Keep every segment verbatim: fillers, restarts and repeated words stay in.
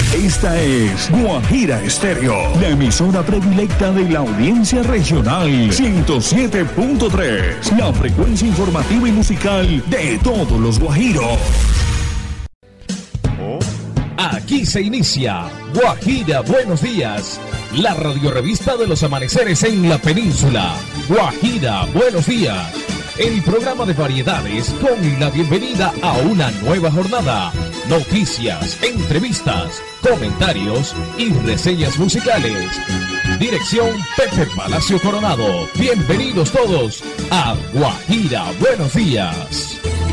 Esta es Guajira Estéreo, la emisora predilecta de la audiencia regional. ciento siete punto tres, la frecuencia informativa y musical de todos los guajiros. Aquí se inicia Guajira Buenos Días, la radiorevista de los amaneceres en la península. Guajira Buenos Días, el programa de variedades con la bienvenida a una nueva jornada. Noticias, entrevistas, comentarios y reseñas musicales. Dirección Pepe Palacio Coronado. Bienvenidos todos a Guajira Buenos Días.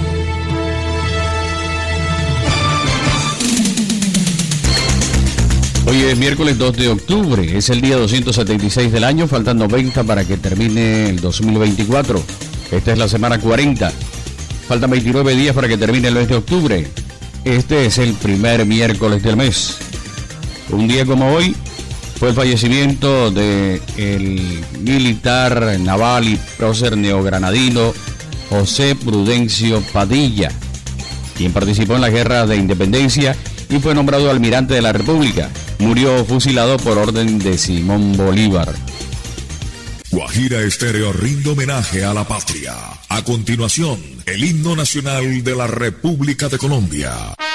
Hoy es miércoles dos de octubre, es el día doscientos setenta y seis del año, faltan noventa para que termine el dos mil veinticuatro. Esta es la semana cuarenta, faltan veintinueve días para que termine el mes de octubre. Este es el primer miércoles del mes. Un día como hoy fue el fallecimiento del militar naval y prócer neogranadino José Prudencio Padilla, quien participó en la Guerra de Independencia y fue nombrado almirante de la República. Murió fusilado por orden de Simón Bolívar. Guajira Estéreo rinde homenaje a la patria. A continuación, el himno nacional de la República de Colombia.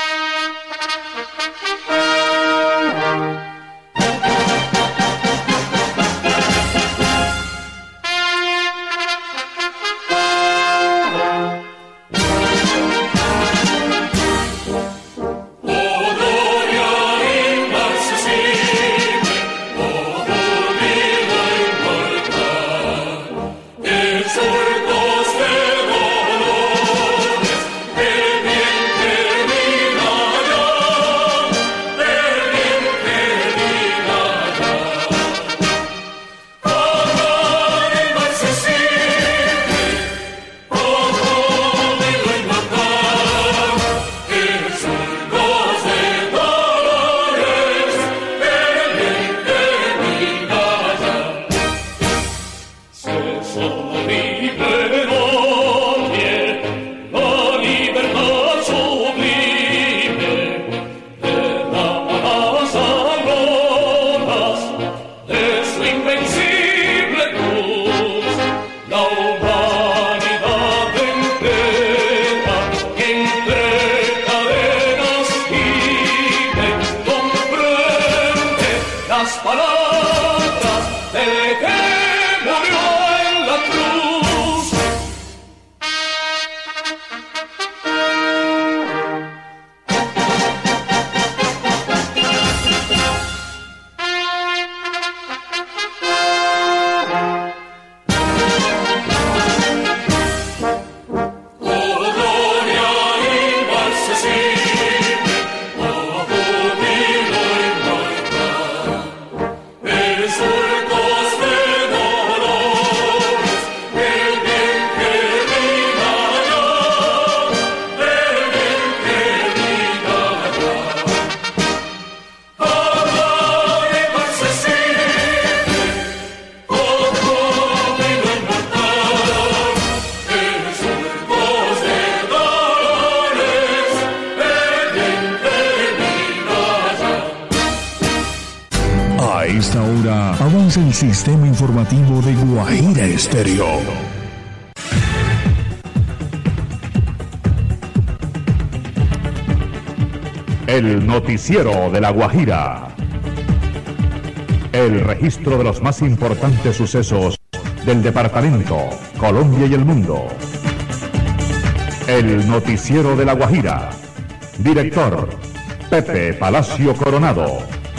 El sistema informativo de Guajira Estéreo. El noticiero de La Guajira. El registro de los más importantes sucesos del departamento, Colombia y el mundo. El noticiero de La Guajira. Director, Pepe Palacio Coronado.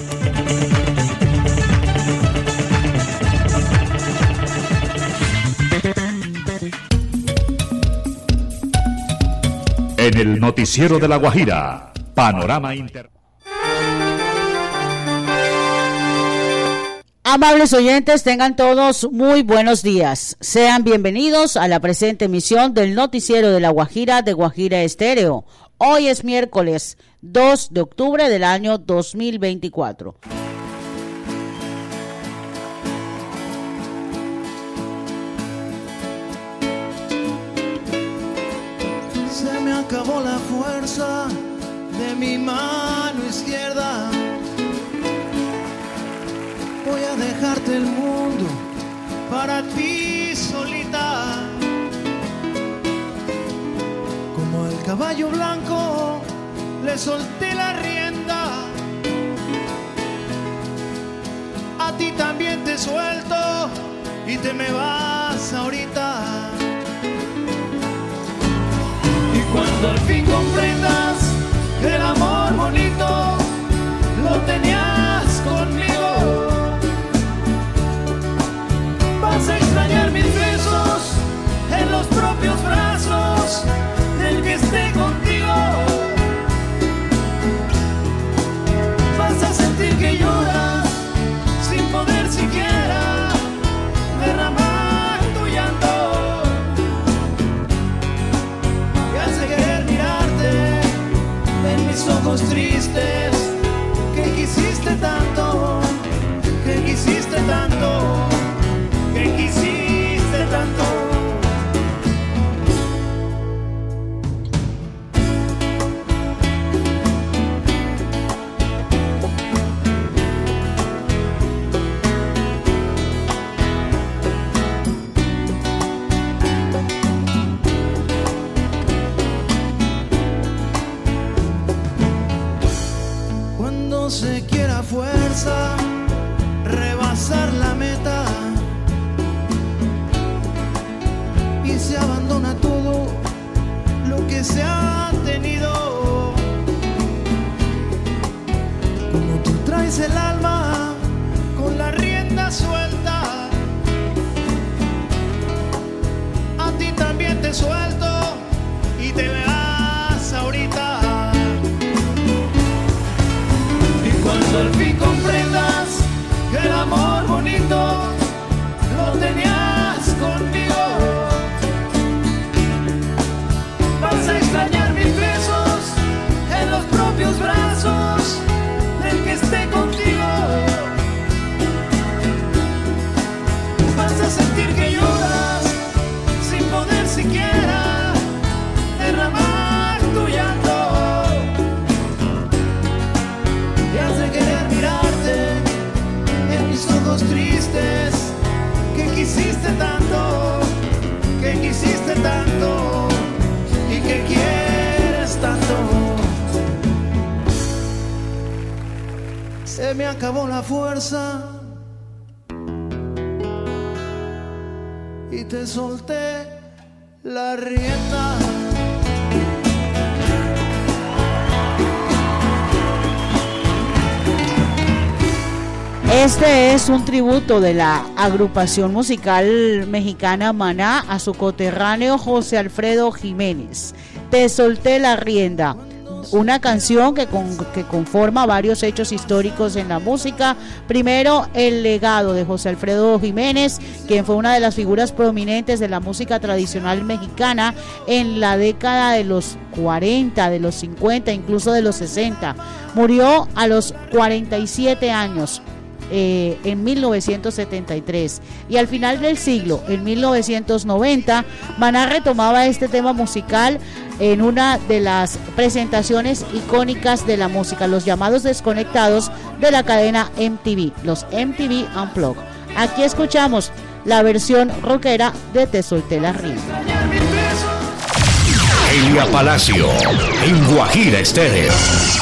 En el noticiero de La Guajira, Panorama Inter... Amables oyentes, tengan todos muy buenos días. Sean bienvenidos a la presente emisión del noticiero de La Guajira de Guajira Estéreo. Hoy es miércoles dos de octubre del año dos mil veinticuatro. Se me acabó la fuerza de mi mano izquierda para ti solita. Como al caballo blanco le solté la rienda, a ti también te suelto y te me vas ahorita. Y cuando al fin comprendas que el amor bonito lo tenías conmigo, vas a extrañar mis besos en los propios brazos del que esté contigo. Vas a sentir que lloras sin poder siquiera derramar tu llanto. Y hace querer mirarte en mis ojos tristes, que quisiste tanto, que quisiste tanto, que quisiste tanto. Cuando se quiera fuerza rebasar la meta y se abandona todo lo que se ha tenido, como tú traes el alma con la rienda suelta, a ti también te suelto y te veas ahorita. Cuando al fin comprendas que el amor bonito lo tenías conmigo, vas a extrañar mis besos en los propios brazos del que esté contigo. Vas a sentir que lloras sin poder siquiera derramar tu llanto. Querer mirarte en mis ojos tristes, que quisiste tanto, que quisiste tanto y que quieres tanto. Se me acabó la fuerza y te solté la rienda. Este es un tributo de la agrupación musical mexicana Maná a su coterráneo José Alfredo Jiménez. Te solté la rienda, una canción que, con, que conforma varios hechos históricos en la música. Primero, el legado de José Alfredo Jiménez, quien fue una de las figuras prominentes de la música tradicional mexicana en la década de los cuarenta, de los cincuenta, incluso de los sesenta. Murió a los cuarenta y siete años. Eh, en mil novecientos setenta y tres, y al final del siglo, en mil novecientos noventa, Maná retomaba este tema musical en una de las presentaciones icónicas de la música, los llamados desconectados de la cadena M T V, los M T V Unplugged. Aquí escuchamos la versión rockera de Te solté la rienda. Elia Palacio en Guajira Estéreo.